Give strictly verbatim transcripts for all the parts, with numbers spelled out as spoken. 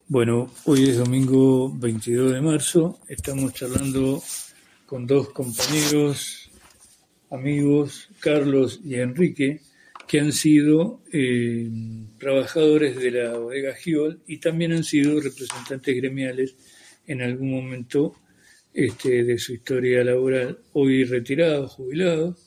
Bueno, hoy es domingo veintidós de marzo, estamos charlando con dos compañeros, amigos, Carlos y Enrique, que han sido eh, trabajadores de la bodega Giol y también han sido representantes gremiales en algún momento este, de su historia laboral, hoy retirados, jubilados.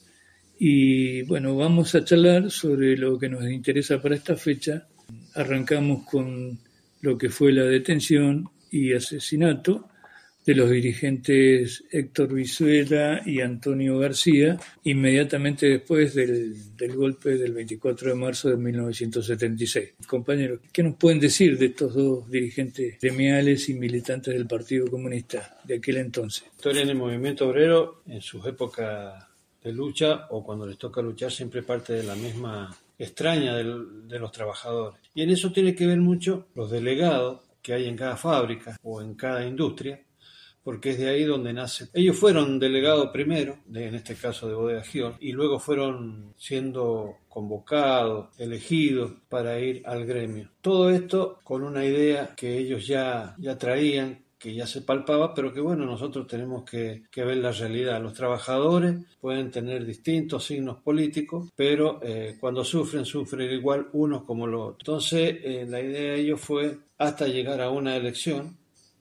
Y bueno, vamos a charlar sobre lo que nos interesa para esta fecha. Arrancamos con lo que fue la detención y asesinato de los dirigentes Héctor Brizuela y Antonio García, inmediatamente después del, del golpe del veinticuatro de marzo de mil novecientos setenta y seis. Compañeros, ¿qué nos pueden decir de estos dos dirigentes gremiales y militantes del Partido Comunista de aquel entonces? La historia en el movimiento obrero, en sus épocas de lucha o cuando les toca luchar, siempre parte de la misma extraña del, de los trabajadores. Y en eso tiene que ver mucho los delegados que hay en cada fábrica o en cada industria, porque es de ahí donde nace. Ellos fueron delegados primero, de, en este caso de Bodega Giol, y luego fueron siendo convocados, elegidos para ir al gremio. Todo esto con una idea que ellos ya, ya traían, que ya se palpaba, pero que bueno, nosotros tenemos que, que ver la realidad. Los trabajadores pueden tener distintos signos políticos, pero eh, cuando sufren, sufren igual unos como los otros. Entonces, eh, la idea de ellos fue hasta llegar a una elección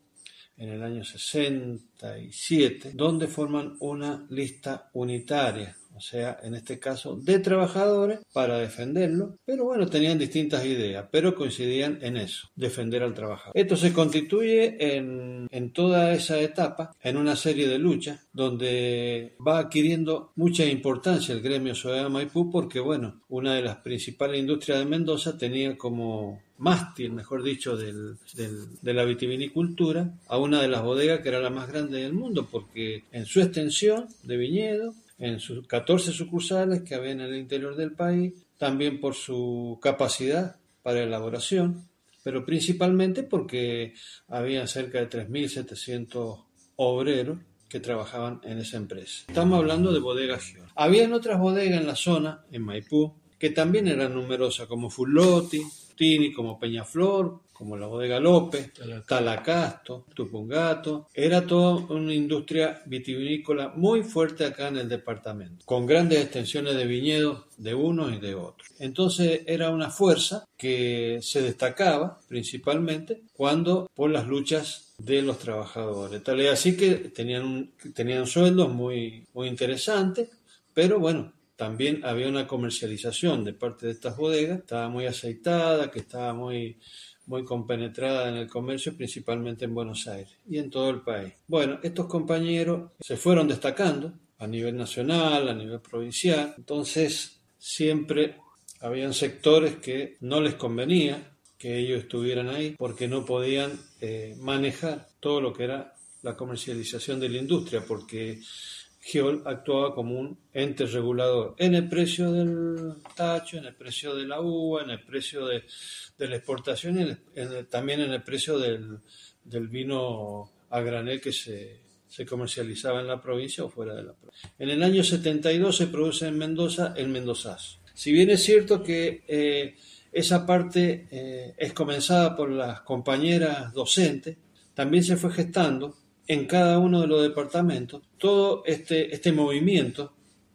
en el año sesenta y siete, donde forman una lista unitaria, o sea, en este caso, de trabajadores para defenderlo, pero bueno, tenían distintas ideas, pero coincidían en eso, defender al trabajador. Esto se constituye en, en toda esa etapa, en una serie de luchas, donde va adquiriendo mucha importancia el gremio Soldadura Maipú, porque bueno, una de las principales industrias de Mendoza tenía como mástil, mejor dicho, del, del, de la vitivinicultura, a una de las bodegas que era la más grande del mundo, porque en su extensión de viñedo, en sus catorce sucursales que había en el interior del país, también por su capacidad para elaboración, pero principalmente porque había cerca de tres mil setecientos obreros que trabajaban en esa empresa. Estamos hablando de Bodega Giol. Habían otras bodegas en la zona, en Maipú, que también eran numerosas, como Fullotti, Tini, como Peñaflor, como la Bodega López, Talacasto, Tupungato. Era toda una industria vitivinícola muy fuerte acá en el departamento, con grandes extensiones de viñedos de unos y de otros. Entonces era una fuerza que se destacaba principalmente cuando por las luchas de los trabajadores. Tal es así que tenían, un, tenían sueldos muy, muy interesantes, pero bueno, también había una comercialización de parte de estas bodegas, estaba muy aceitada, que estaba muy, muy compenetrada en el comercio, principalmente en Buenos Aires y en todo el país. Bueno, estos compañeros se fueron destacando a nivel nacional, a nivel provincial, entonces siempre habían sectores que no les convenía que ellos estuvieran ahí porque no podían eh, manejar todo lo que era la comercialización de la industria, porque Giol actuaba como un ente regulador en el precio del tacho, en el precio de la uva, en el precio de, de la exportación y en el, en el, también en el precio del, del vino a granel que se, se comercializaba en la provincia o fuera de la provincia. En el año setenta y dos se produce en Mendoza el Mendozazo. Si bien es cierto que eh, esa parte eh, es comenzada por las compañeras docentes, también se fue gestando en cada uno de los departamentos todo este, este movimiento,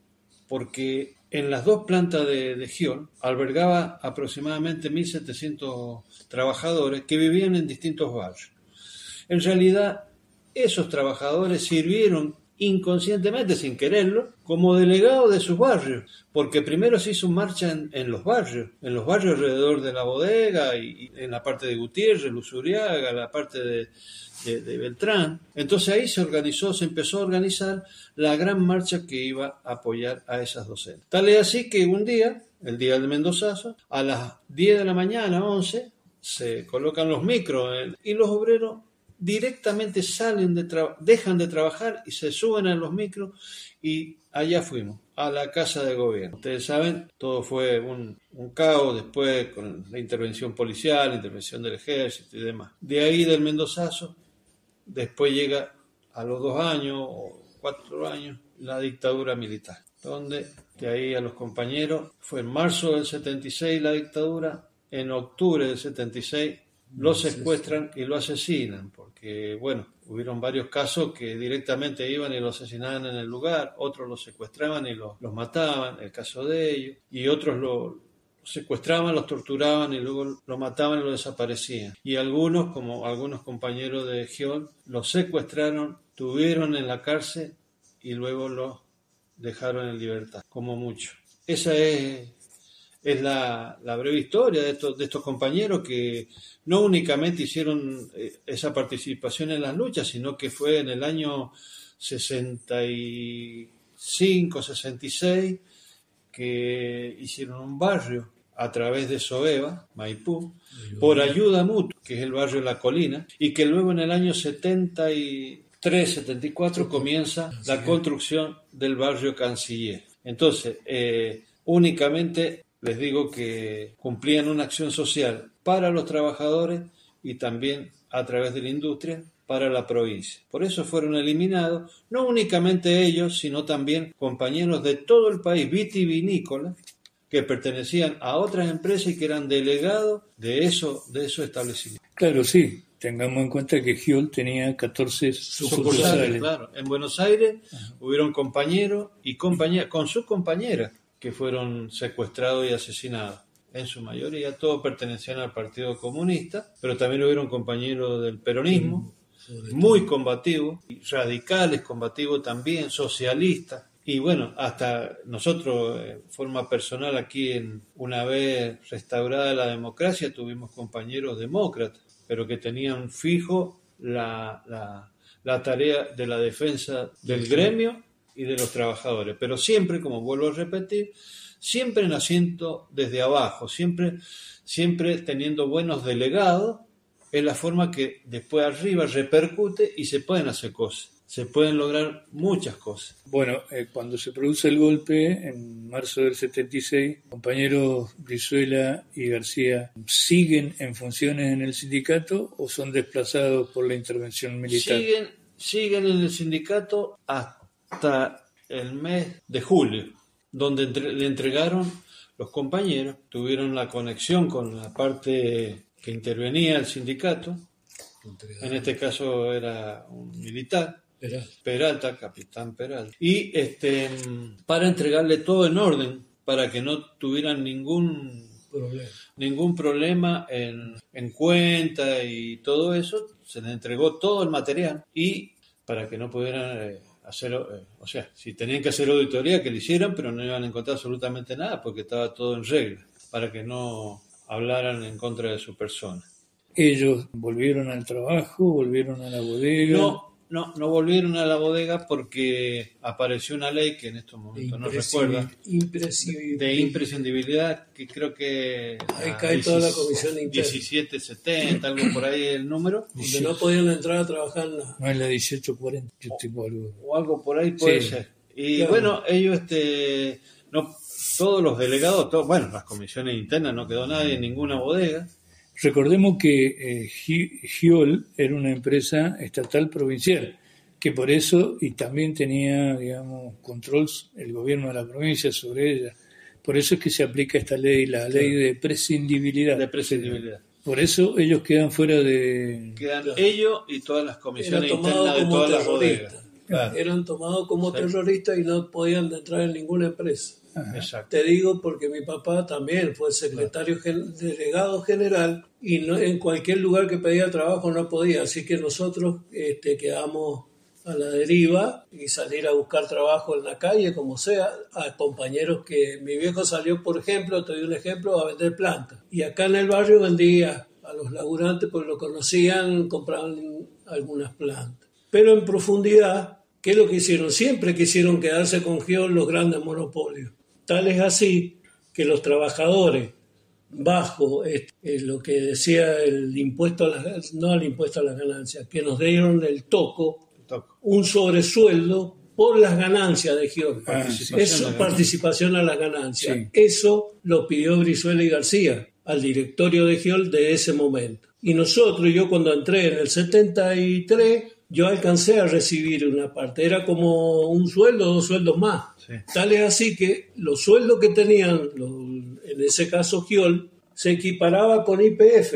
porque en las dos plantas de, de Giol albergaba aproximadamente mil setecientos trabajadores que vivían en distintos barrios. En realidad, esos trabajadores sirvieron inconscientemente, sin quererlo, como delegados de sus barrios, porque primero se hizo marcha en, en los barrios, en los barrios alrededor de la bodega y, y en la parte de Gutiérrez, Luzuriaga, la parte de De, de Beltrán. Entonces ahí se organizó, se empezó a organizar la gran marcha que iba a apoyar a esas docentes. Tal es así que un día, el día del Mendozazo, a las diez de la mañana, once, se colocan los micros en, y los obreros directamente salen de tra- dejan de trabajar y se suben a los micros y allá fuimos, a la Casa de Gobierno. Ustedes saben, todo fue un, un caos después con la intervención policial, la intervención del ejército y demás. De ahí del Mendozazo, después llega a los dos años o cuatro años la dictadura militar, donde de ahí a los compañeros fue en marzo del setenta y seis la dictadura, en octubre del setenta y seis lo secuestran y lo asesinan, porque, bueno, hubieron varios casos que directamente iban y lo asesinaban en el lugar, otros los secuestraban y los, los mataban, el caso de ellos, y otros lo secuestraban, los torturaban y luego lo mataban y lo desaparecían. Y algunos, como algunos compañeros de Giol, los secuestraron, tuvieron en la cárcel y luego los dejaron en libertad, como mucho. Esa es... Es la, la breve historia de estos, de estos compañeros que no únicamente hicieron esa participación en las luchas, sino que fue en el año sesenta y cinco, sesenta y seis que hicieron un barrio a través de Soeva, Maipú, por ayuda mutua, que es el barrio La Colina, y que luego en el año setenta y tres, setenta y cuatro comienza la construcción del barrio Canciller. Entonces, eh, únicamente... les digo que cumplían una acción social para los trabajadores y también a través de la industria para la provincia. Por eso fueron eliminados, no únicamente ellos, sino también compañeros de todo el país vitivinícola que pertenecían a otras empresas y que eran delegados de, eso, de esos establecimientos. Claro, sí. Tengamos en cuenta que Giol tenía catorce sucursales. Claro. En Buenos Aires uh-huh. hubieron compañeros y compañeras, con sus compañeras, que fueron secuestrados y asesinados. En su mayoría todos pertenecían al Partido Comunista, pero también hubieron compañeros del peronismo, muy combativos, radicales combativos también, socialistas. Y bueno, hasta nosotros, de forma personal, aquí, en una vez restaurada la democracia, tuvimos compañeros demócratas, pero que tenían fijo la, la, la tarea de la defensa del gremio y de los trabajadores, pero siempre, como vuelvo a repetir, siempre naciendo desde abajo, siempre, siempre teniendo buenos delegados, es la forma que después arriba repercute y se pueden hacer cosas, se pueden lograr muchas cosas. Bueno, eh, cuando se produce el golpe, en marzo del setenta y seis, compañeros Brizuela y García, ¿siguen en funciones en el sindicato o son desplazados por la intervención militar? Siguen, siguen en el sindicato hasta hasta el mes de julio, donde entre, le entregaron los compañeros, tuvieron la conexión con la parte que intervenía el sindicato, en este caso era un militar, Peralta, Peralta capitán Peralta, y este, para entregarle todo en orden, para que no tuvieran ningún problema, ningún problema en, en cuenta y todo eso, se les entregó todo el material y para que no pudieran... Eh, hacer, eh, o sea, si tenían que hacer auditoría, que lo hicieran, pero no iban a encontrar absolutamente nada porque estaba todo en regla, para que no hablaran en contra de su persona. ¿Ellos volvieron al trabajo, volvieron a la bodega? No, no, no volvieron a la bodega porque apareció una ley que en estos momentos no recuerda, de imprescindibilidad, que creo que ahí cae toda la comisión interna, diecisiete setenta, algo por ahí el número, donde no podían entrar a trabajar en la... No, en la dieciocho cuarenta, yo tengo algo. O algo por ahí puede sí. ser. Y claro. Bueno, ellos, este, no, todos los delegados, todo, bueno, las comisiones internas, no quedó nadie en ninguna bodega. Recordemos que eh, Giol era una empresa estatal provincial, que por eso, y también tenía, digamos, control el gobierno de la provincia sobre ella. Por eso es que se aplica esta ley, la ley de prescindibilidad. De prescindibilidad. Por eso ellos quedan fuera de... Quedan claro. ellos y todas las comisiones internas de todas las bodegas. Claro. Eran tomados como sí. terroristas y no podían entrar en ninguna empresa. Exacto. Te digo porque mi papá también fue secretario claro. gen, delegado general y no, en cualquier lugar que pedía trabajo no podía, así que nosotros este, quedamos a la deriva y salir a buscar trabajo en la calle, como sea, a compañeros que mi viejo salió, por ejemplo, te doy un ejemplo, a vender plantas. Y acá en el barrio vendía a los laburantes, pues lo conocían, compraban algunas plantas. Pero en profundidad, ¿qué es lo que hicieron? Siempre quisieron quedarse con Giol los grandes monopolios. Tal es así que los trabajadores, bajo este, lo que decía el impuesto a las, no el impuesto a las ganancias, que nos dieron el toco, el toco. un sobresueldo por las ganancias de Giol. Ah, participación, Eso, a participación a las ganancias. Sí. Eso lo pidió Brizuela y García al directorio de Giol de ese momento. Y nosotros, yo cuando entré en el setenta y tres, yo alcancé a recibir una parte, era como un sueldo, dos sueldos más. Sí. Tal es así que los sueldos que tenían, los, en ese caso Giol, se equiparaba con I P F.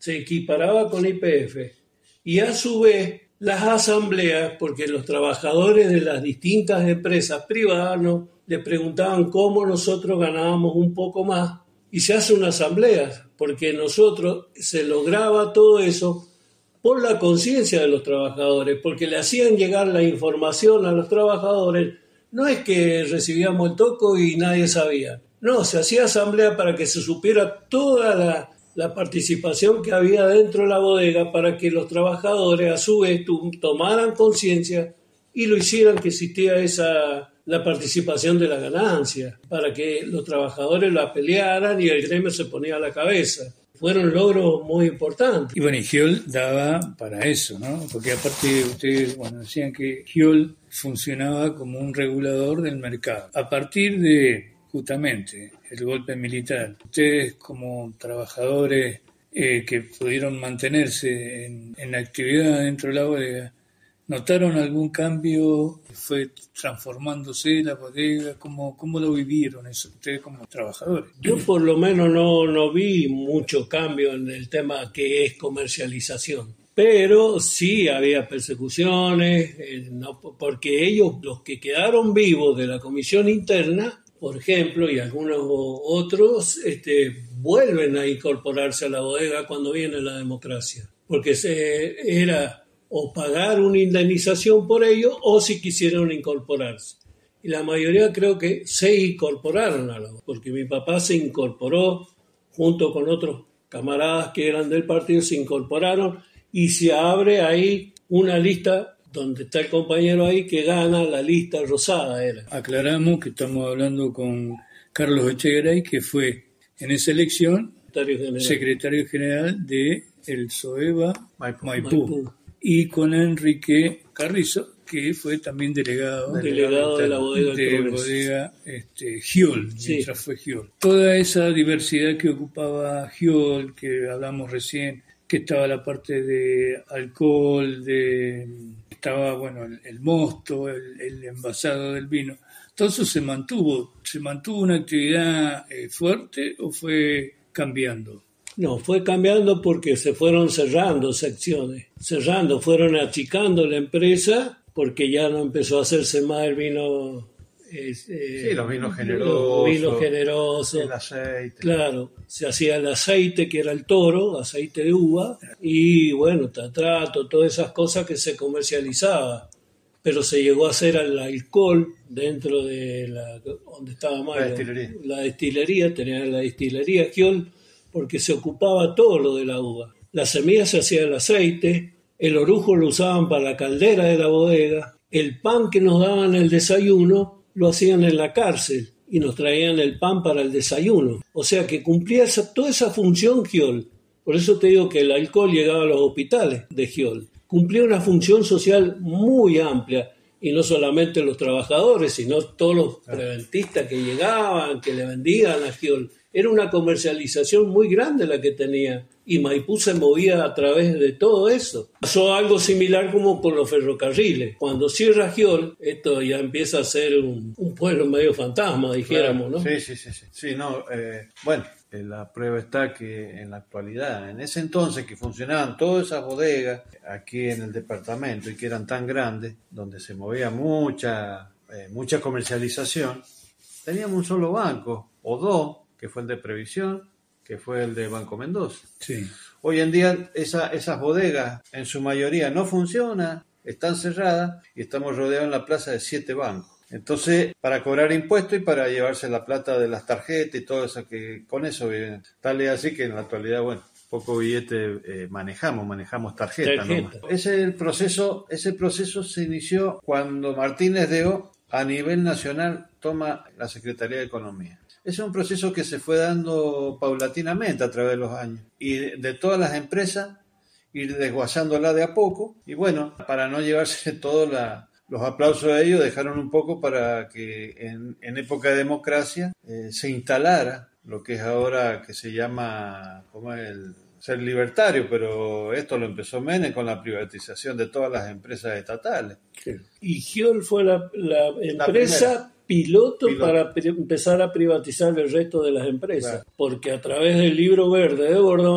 se equiparaba con I P F. Y a su vez, las asambleas, porque los trabajadores de las distintas empresas privadas no, le preguntaban cómo nosotros ganábamos un poco más, y se hace una asamblea, porque nosotros se lograba todo eso por la conciencia de los trabajadores, porque le hacían llegar la información a los trabajadores. No es que recibíamos el toco y nadie sabía. No, se hacía asamblea para que se supiera toda la, la participación que había dentro de la bodega, para que los trabajadores a su vez tomaran conciencia y lo hicieran que existía esa la participación de la ganancia, para que los trabajadores la pelearan y el gremio se ponía a la cabeza. Fueron logros muy importantes. Y bueno, y Giol daba para eso, ¿no? Porque aparte ustedes, bueno, decían que Giol funcionaba como un regulador del mercado. A partir de, justamente, el golpe militar, ustedes como trabajadores eh, que pudieron mantenerse en, en actividad dentro de la bodega, ¿notaron algún cambio? ¿Fue transformándose la bodega? ¿Cómo, cómo lo vivieron eso ustedes como trabajadores? Yo por lo menos no, no vi mucho cambio en el tema que es comercialización. Pero sí había persecuciones, eh, no, porque ellos, los que quedaron vivos de la comisión interna, por ejemplo, y algunos otros, este, vuelven a incorporarse a la bodega cuando viene la democracia. Porque se, era... o pagar una indemnización por ello, o si quisieron incorporarse. Y la mayoría creo que se incorporaron a la bodega, porque mi papá se incorporó junto con otros camaradas que eran del partido, se incorporaron y se abre ahí una lista donde está el compañero ahí que gana la lista rosada. Era. Aclaramos que estamos hablando con Carlos Echegaray, que fue en esa elección secretario general, secretario general de el SOEBA Maipú. Maipú. Maipú. Y con Enrique Carrizo, que fue también delegado, delegado de la bodega, de bodega este, Giol, sí. Mientras fue Giol. Toda esa diversidad que ocupaba Giol, que hablamos recién, que estaba la parte de alcohol, de estaba bueno el, el mosto, el, el envasado del vino, todo eso se mantuvo. ¿Se mantuvo una actividad eh, fuerte o fue cambiando? No, fue cambiando porque se fueron cerrando secciones, cerrando, fueron achicando la empresa porque ya no empezó a hacerse más el vino. Eh, sí, los vinos generosos. Los vinos generosos. El aceite. Claro, se hacía el aceite que era el toro, aceite de uva, y bueno, tatrato, todas esas cosas que se comercializaba. Pero se llegó a hacer el alcohol dentro de la, donde estaba más la destilería. La, la destilería, tenía la destilería Giol, porque se ocupaba todo lo de la uva. La semilla se hacía el aceite, el orujo lo usaban para la caldera de la bodega, el pan que nos daban el desayuno lo hacían en la cárcel y nos traían el pan para el desayuno. O sea que cumplía esa, toda esa función Giol. Por eso te digo que el alcohol llegaba a los hospitales de Giol. Cumplía una función social muy amplia, y no solamente los trabajadores, sino todos los preventistas que llegaban, que le vendían a Giol. Era una comercialización muy grande la que tenía, y Maipú se movía a través de todo eso. Pasó algo similar como con los ferrocarriles. Cuando cierra Giol, esto ya empieza a ser un, un pueblo medio fantasma, dijéramos, ¿no? Sí, sí, sí. sí. sí no, eh, bueno, eh, la prueba está que en la actualidad, en ese entonces que funcionaban todas esas bodegas aquí en el departamento y que eran tan grandes, donde se movía mucha, eh, mucha comercialización, teníamos un solo banco, o dos, que fue el de Previsión, que fue el de Banco Mendoza. Sí. Hoy en día esa, esas bodegas en su mayoría no funcionan, están cerradas y estamos rodeados en la plaza de siete bancos. Entonces, para cobrar impuestos y para llevarse la plata de las tarjetas y todo eso, que con eso viven. Tal es así que en la actualidad, bueno, poco billete eh, manejamos, manejamos tarjeta. Tarjeta. Ese el proceso, ese proceso se inició cuando Martínez de O a nivel nacional toma la Secretaría de Economía. Es un proceso que se fue dando paulatinamente a través de los años. Y de, de todas las empresas, ir desguazándola de a poco. Y bueno, para no llevarse todos la, los aplausos de ellos, dejaron un poco para que en, en época de democracia eh, se instalara lo que es ahora que se llama como el ser libertario, pero esto lo empezó Menem con la privatización de todas las empresas estatales. Sí. Y Giol fue la, la empresa... La Piloto, Piloto para pri- empezar a privatizar el resto de las empresas, claro. Porque a través del libro verde de Bordón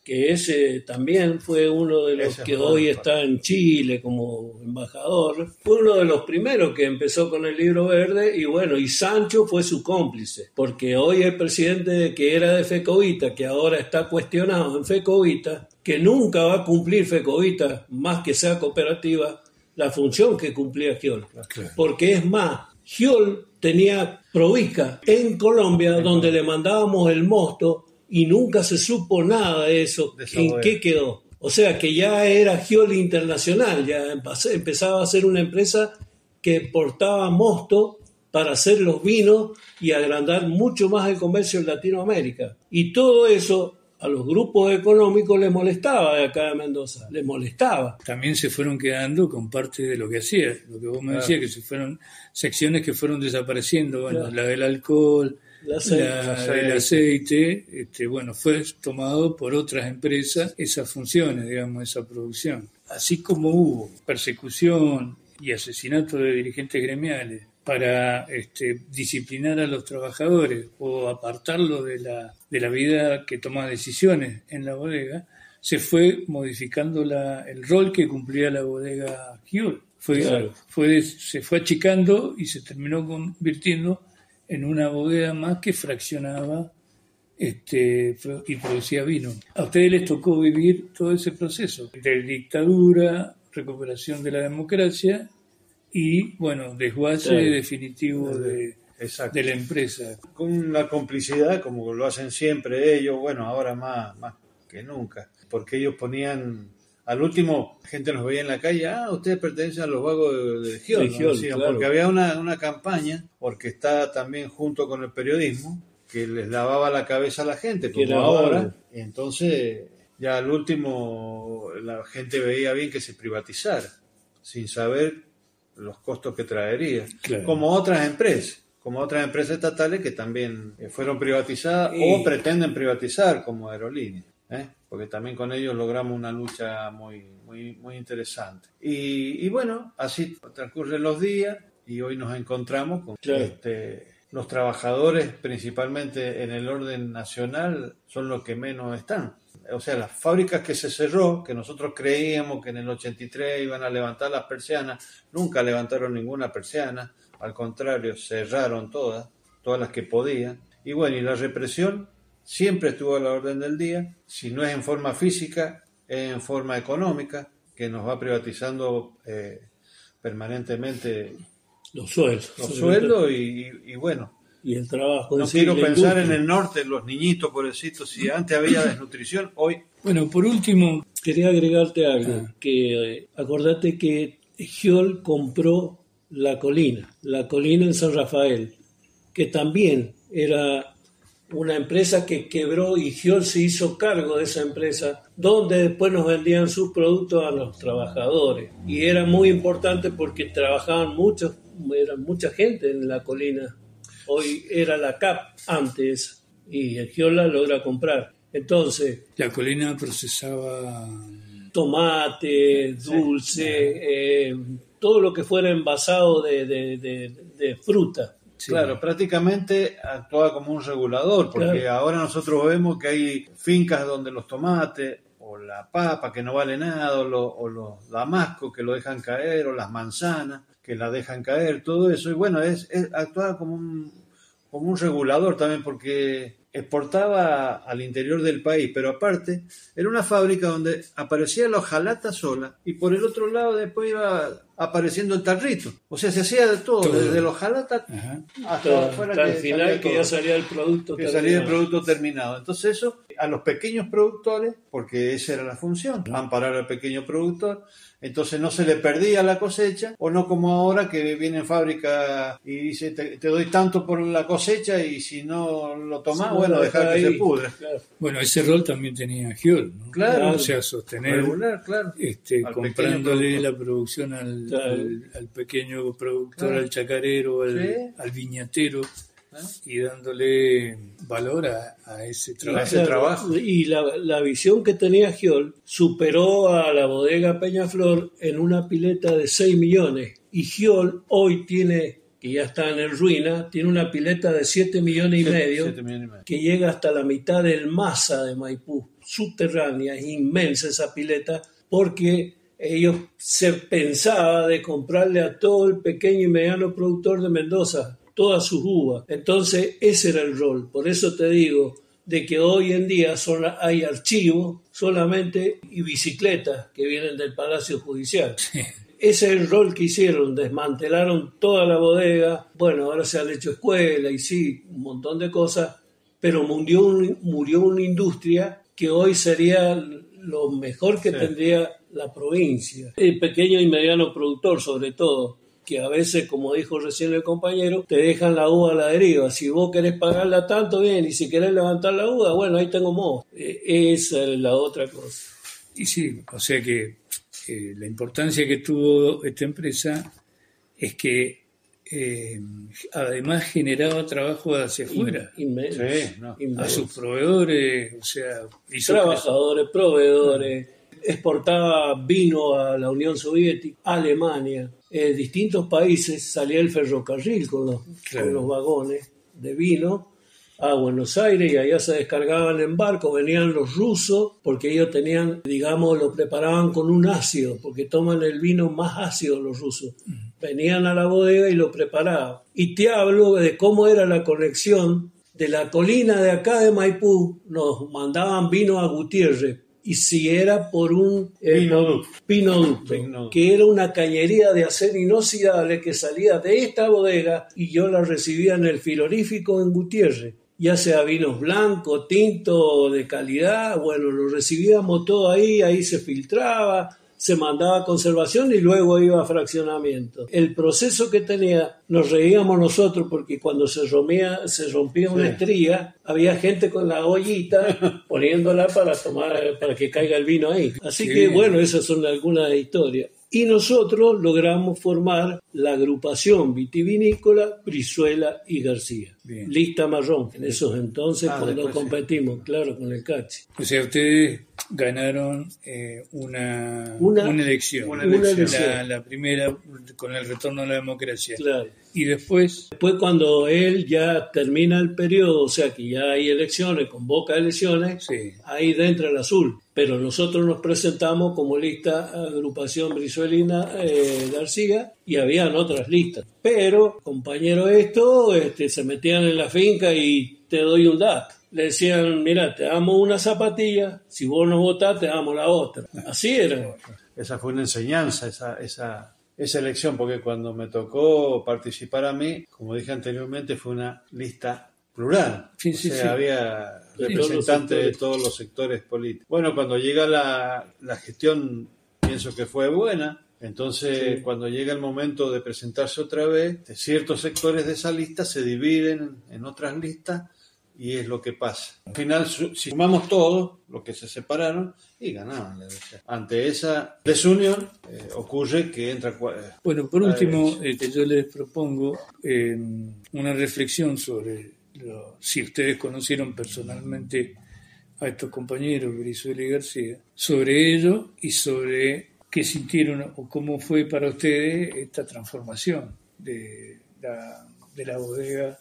que ese también fue uno de los Ese que fue hoy el- está en Chile como embajador, fue uno de los primeros que empezó con el Libro Verde, y bueno, y Sancho fue su cómplice, porque hoy el presidente que era de Fecovita, que ahora está cuestionado en Fecovita, que nunca va a cumplir Fecovita, más que sea cooperativa, la función que cumplía Giol. Claro. Porque es más, Giol tenía Provica en Colombia, donde le mandábamos el mosto, y nunca se supo nada de eso, De esa en bodega. qué quedó. O sea que ya era Giol Internacional, ya empe- empezaba a ser una empresa que exportaba mosto para hacer los vinos y agrandar mucho más el comercio en Latinoamérica. Y todo eso a los grupos económicos les molestaba de acá de Mendoza, les molestaba. También se fueron quedando con parte de lo que hacía, lo que vos me Claro. decías, que se fueron secciones que fueron desapareciendo, bueno, Claro. la del alcohol, La aceite. la aceite. del aceite, este, bueno, fue tomado por otras empresas esas funciones, digamos, esa producción. Así como hubo persecución y asesinato de dirigentes gremiales para este, disciplinar a los trabajadores o apartarlos de la, de la vida que toma decisiones en la bodega, se fue modificando la, el rol que cumplía la bodega Giol. Fue, Claro. fue, se fue achicando y se terminó convirtiendo en una bodega más que fraccionaba este, pro- y producía vino. A ustedes les tocó vivir todo ese proceso de dictadura, recuperación de la democracia y, bueno, desguace Claro. definitivo de, Exacto. de la empresa. Con una complicidad, como lo hacen siempre ellos, bueno, ahora más, más que nunca, porque ellos ponían, al último, gente nos veía en la calle, ah, ustedes pertenecen a los vagos de, de Giol, De ¿no? Giol, Decían, claro. porque había una, una campaña, porque está también junto con el periodismo, que les lavaba la cabeza a la gente, Que como era ahora, vago. y entonces ya al último la gente veía bien que se privatizara, sin saber los costos que traería, Claro. como otras empresas, como otras empresas estatales que también eh, fueron privatizadas Y- o pretenden privatizar como Aerolínea, ¿eh? Porque también con ellos logramos una lucha muy, muy, muy interesante. Y, y bueno, así transcurren los días y hoy nos encontramos con Claro. este, los trabajadores, principalmente en el orden nacional, son los que menos están. O sea, las fábricas que se cerró, que nosotros creíamos que en el ochenta y tres iban a levantar las persianas, nunca levantaron ninguna persiana, al contrario, cerraron todas, todas las que podían. Y bueno, y la represión siempre estuvo a la orden del día, si no es en forma física, es en forma económica, que nos va privatizando eh, permanentemente Los sueldos. los sobre sueldos todo. y, y, y bueno, Y el trabajo. no en sí, quiero la pensar en industria. el norte, los niñitos, pobrecitos, si antes había desnutrición, hoy Bueno, por último, Quería agregarte algo, Ah. que eh, acordate que Giol compró La Colina, La Colina en San Rafael, que también era una empresa que quebró y Giol se hizo cargo de esa empresa, donde después nos vendían sus productos a los trabajadores. Y era muy importante porque trabajaban muchos, era mucha gente en La Colina. Hoy era la C A P antes y el Giol la logra comprar. Entonces, la colina procesaba tomate, dulce, eh, todo lo que fuera envasado de, de, de, de fruta. sí, claro, prácticamente actuaba como un regulador, porque Claro. ahora nosotros vemos que hay fincas donde los tomates o la papa que no vale nada, o, lo- o los damascos que lo dejan caer, o las manzanas que la dejan caer, todo eso. Y bueno, es, es actuaba como un, como un regulador también, porque exportaba al interior del país, pero aparte era una fábrica donde aparecía la hojalata sola y por el otro lado después iba apareciendo el tarrito. O sea, se hacía de todo, Todo. desde la hojalata ajá, hasta Hasta, afuera hasta el que final salía que todo. ya salía el producto. Que terminado. salía el producto terminado. Entonces eso, a los pequeños productores, porque esa era la función, amparar al pequeño productor, entonces no se le perdía la cosecha, o no como ahora que viene en fábrica y dice, te, te doy tanto por la cosecha y si no lo tomás, Sí, no, bueno, lo dejar dejá que se ahí. pudre. Claro. bueno, ese rol también tenía Giol, ¿no? Claro. O sea, sostener, Regular, claro. este, Al comprándole pequeño la producción al, Claro. al, al pequeño productor, Claro. al chacarero, al, Sí. al viñatero, ¿Eh? y dándole valor a, a ese A trabajo. ese trabajo. Y la, la visión que tenía Giol superó a la bodega Peñaflor en una pileta de seis millones. Y Giol hoy tiene, que ya está en ruina, tiene una pileta de siete millones y Siete- medio siete millones y medio. que llega hasta la mitad del Masa de Maipú. subterránea, inmensa esa pileta, porque ellos se pensaba de comprarle a todo el pequeño y mediano productor de Mendoza todas sus uvas. Entonces ese era el rol. Por eso te digo de que hoy en día son, hay archivos solamente y bicicletas que vienen del Palacio Judicial. Sí. Ese es el rol que hicieron, desmantelaron toda la bodega. Bueno, ahora se han hecho escuelas y sí, un montón de cosas, pero murió, un, murió una industria que hoy sería lo mejor que sí. tendría la provincia. El pequeño y mediano productor, sobre todo, que a veces, como dijo recién el compañero, te dejan la uva a la deriva. Si vos querés pagarla tanto, bien, y si querés levantar la uva, bueno, ahí tengo moho. Esa es la otra cosa. Y sí, o sea que eh, la importancia que tuvo esta empresa es que eh, además generaba trabajo hacia afuera. Inmenso. Sí, no. A sus proveedores, o sea... Hizo trabajadores, proveedores... Exportaba vino a la Unión Soviética, a Alemania, en distintos países salía el ferrocarril con los, claro. con los vagones de vino a Buenos Aires y allá se descargaban en barcos, venían los rusos porque ellos tenían, digamos, lo preparaban con un ácido, porque toman el vino más ácido los rusos. Venían a la bodega y lo preparaban. Y te hablo de cómo era la conexión de la colina de acá de Maipú, nos mandaban vino a Gutiérrez. Y si era por un eh, pinoducto, que era una cañería de acero inoxidable que salía de esta bodega y yo la recibía en el frigorífico en Gutiérrez. Ya sea vinos blancos, tinto de calidad, bueno, lo recibíamos todo ahí, ahí se filtraba, se mandaba a conservación y luego iba a fraccionamiento. El proceso que tenía, nos reíamos nosotros porque cuando se rompía, se rompía una sí. estría, había gente con la ollita poniéndola para tomar, para que caiga el vino ahí. Así sí. que bueno, esas son algunas historias. Y nosotros logramos formar la agrupación vitivinícola Brizuela y García. Bien. Lista marrón. En esos entonces ah, cuando competimos, sí. claro, con el Cachi. O sea, ustedes ganaron eh, una, una, una elección. Una elección. La, la primera con el retorno a la democracia. Claro. Y después... Después cuando él ya termina el periodo, o sea que ya hay elecciones, convoca elecciones, sí. ahí entra el azul. Pero nosotros nos presentamos como lista agrupación Brizuelina eh, García y habían otras listas. Pero, compañero, esto este, se metían en la finca y te doy un dato. Le decían, mira, te damos una zapatilla, si vos no votás te damos la otra. Así era. Esa fue una enseñanza, esa... esa... esa elección, porque cuando me tocó participar a mí, como dije anteriormente, fue una lista plural. Sí, o sí, sea, sí. había representantes de todos los sectores políticos. Bueno, cuando llega la, la gestión, pienso que fue buena. Entonces, sí. cuando llega el momento de presentarse otra vez, ciertos sectores de esa lista se dividen en otras listas y es lo que pasa. Al final, si sumamos todos los que se separaron, y ganaban. Ante esa desunión eh, ocurre que entra... Eh, bueno, por último, eh, yo les propongo eh, una reflexión sobre lo, si ustedes conocieron personalmente a estos compañeros, Brizuela y García, sobre ello y sobre qué sintieron o cómo fue para ustedes esta transformación de la, de la bodega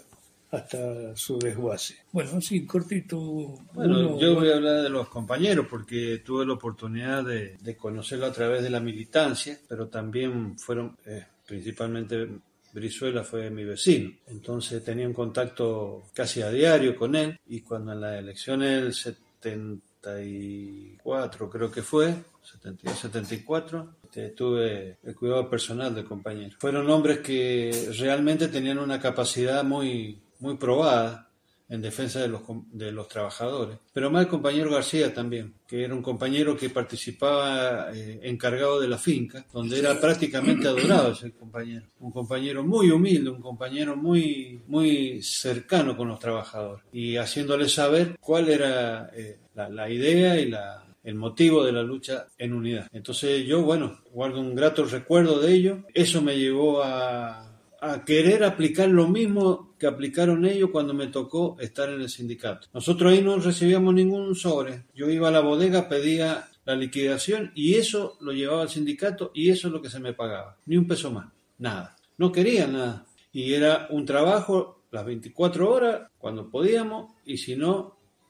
hasta su desguace. Bueno, sí, cortito. Bueno, uno, yo voy a hablar de los compañeros porque tuve la oportunidad de, de conocerlo a través de la militancia, pero también fueron, eh, principalmente Brizuela fue mi vecino, entonces tenía un contacto casi a diario con él, y cuando en las elecciones del setenta y cuatro creo que fue, setenta y dos, setenta y cuatro, este, tuve el cuidado personal del compañero. Fueron hombres que realmente tenían una capacidad muy muy probada en defensa de los, de los trabajadores. Pero más el compañero García también, que era un compañero que participaba eh, encargado de la finca, donde era prácticamente adorado ese compañero. Un compañero muy humilde, un compañero muy, muy cercano con los trabajadores, y haciéndoles saber cuál era eh, la, la idea y la, el motivo de la lucha en unidad. Entonces yo, bueno, guardo un grato recuerdo de ello. Eso me llevó a... a querer aplicar lo mismo que aplicaron ellos cuando me tocó estar en el sindicato. Nosotros ahí no recibíamos ningún sobre. Yo iba a la bodega, pedía la liquidación y eso lo llevaba al sindicato y eso es lo que se me pagaba. Ni un peso más. Nada. No quería nada. Y era un trabajo las veinticuatro horas cuando podíamos, y si no,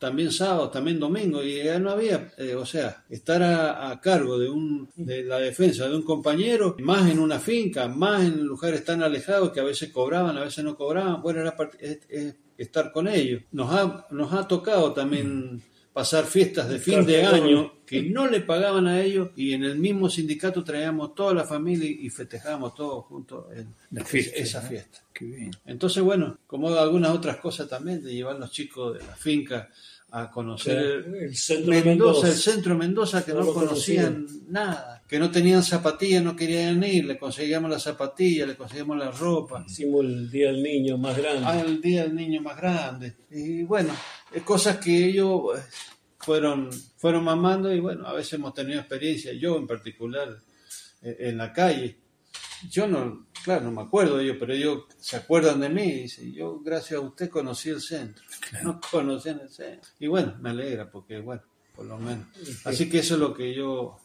también sábados, también domingos, y ya no había, eh, o sea, estar a, a cargo de un de la defensa de un compañero, más en una finca, más en lugares tan alejados que a veces cobraban, a veces no cobraban, bueno, era part- es, es estar con ellos. Nos ha, nos ha tocado también pasar fiestas de fin de año que no le pagaban a ellos, y en el mismo sindicato traíamos toda la familia y festejábamos todos juntos en La fiesta, esa ¿no? fiesta. Qué bien. Entonces, bueno, como algunas otras cosas también, de llevar a los chicos de la finca a conocer El, el centro Mendoza, de Mendoza. el centro de Mendoza, que No no, lo conocían, conocían. nada, que no tenían zapatillas, no querían ir, le conseguíamos las zapatillas, le conseguíamos la ropa. Hicimos el Día del Niño más grande. Al día del niño más grande. Y bueno, es cosas que ellos eh, fueron, fueron mamando, y bueno, a veces hemos tenido experiencia, yo en particular, eh, en la calle. Yo no, claro, no me acuerdo de ellos, pero ellos se acuerdan de mí y dicen, yo gracias a usted conocí el centro, Claro. no conocían el centro. Y bueno, me alegra porque, bueno, por lo menos. Así que eso es lo que yo...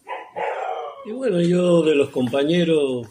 Y bueno, yo de los compañeros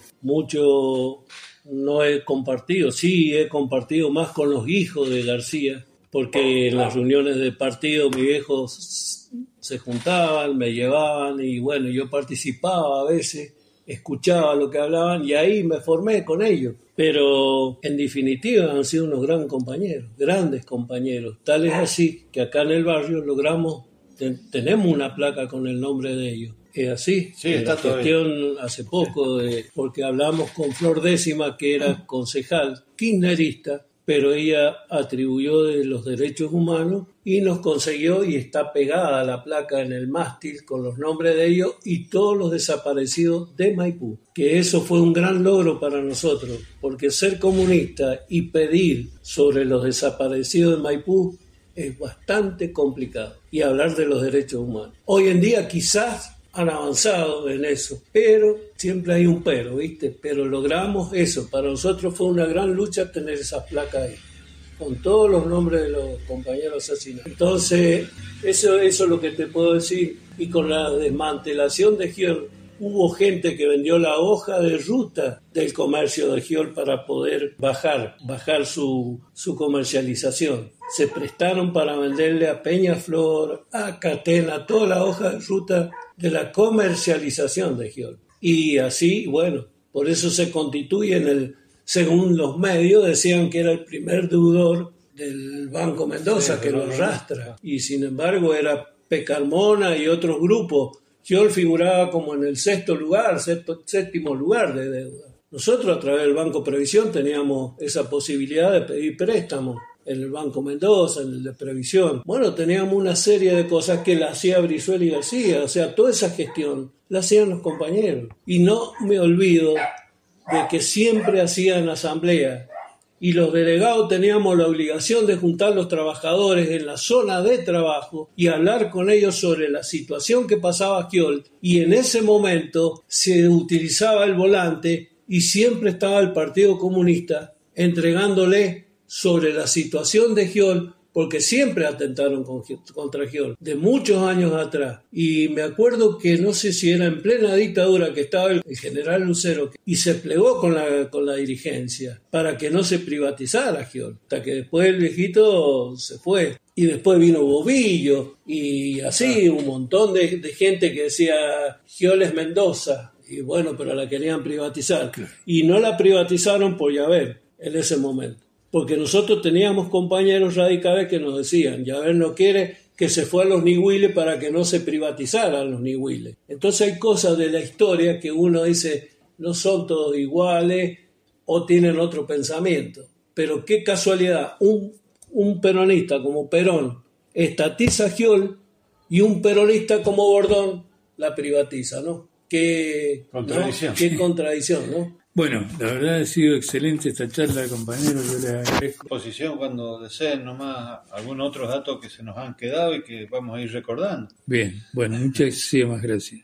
mucho no he compartido, sí he compartido más con los hijos de García, porque en las reuniones de partido mis viejos se juntaban, me llevaban y bueno, yo participaba a veces, escuchaba lo que hablaban y ahí me formé con ellos. Pero en definitiva han sido unos gran compañeros, grandes compañeros. Tal es así que acá en el barrio logramos, ten- tenemos una placa con el nombre de ellos. Es así. Sí, en está la todavía. gestión hace poco, de- porque hablamos con Flor Décima, que era concejal kirchnerista, pero ella atribuyó de los derechos humanos y nos consiguió, y está pegada la placa en el mástil con los nombres de ellos y todos los desaparecidos de Maipú. Que eso fue un gran logro para nosotros, porque ser comunista y pedir sobre los desaparecidos de Maipú es bastante complicado, y hablar de los derechos humanos. Hoy en día quizás han avanzado en eso, pero siempre hay un pero, ¿viste? Pero logramos eso. Para nosotros fue una gran lucha tener esas placas ahí, con todos los nombres de los compañeros asesinados. Entonces, eso, eso es lo que te puedo decir. Y con la desmantelación de Giol, hubo gente que vendió la hoja de ruta del comercio de Giol para poder bajar, bajar su, su comercialización. Se prestaron para venderle a Peñaflor, a Catena, toda la hoja de ruta de la comercialización de Giol. Y así, bueno, por eso se constituye en el, según los medios, decían que era el primer deudor del Banco Mendoza, Sí, que lo no, no, arrastra. Y sin embargo era Pecarmona y otros grupos. Giol figuraba como en el sexto lugar, sexto, séptimo lugar de deuda. Nosotros a través del Banco Previsión teníamos esa posibilidad de pedir préstamos en el Banco Mendoza, en el de Previsión. Bueno, teníamos una serie de cosas que la hacía Brizuela y García, o sea, toda esa gestión la hacían los compañeros. Y no me olvido de que siempre hacían asamblea y los delegados teníamos la obligación de juntar los trabajadores en la zona de trabajo y hablar con ellos sobre la situación que pasaba Giol, y en ese momento se utilizaba el volante y siempre estaba el Partido Comunista entregándole sobre la situación de Giol, porque siempre atentaron con, contra Giol, de muchos años atrás. Y me acuerdo que no sé si era en plena dictadura que estaba el, el general Lucero, y se plegó con la, con la dirigencia para que no se privatizara Giol, hasta que después el viejito se fue. Y después vino Bobillo, y así un montón de, de gente que decía Giol es Mendoza, y bueno, pero la querían privatizar. Y no la privatizaron por Yaver en ese momento, porque nosotros teníamos compañeros radicales que nos decían, Yaver no quiere, que se fue a los Nihuiles para que no se privatizaran los Nihuiles. Entonces hay cosas de la historia que uno dice, no son todos iguales o tienen otro pensamiento. Pero qué casualidad, un, un peronista como Perón estatiza Giol y un peronista como Bordón la privatiza, ¿no? Qué contradicción, ¿no? Qué contradicción, ¿no? Bueno, la verdad ha sido excelente esta charla, compañeros. Yo les agradezco. Posición cuando deseen nomás algunos otros datos que se nos han quedado y que vamos a ir recordando. Bien, bueno, muchísimas gracias.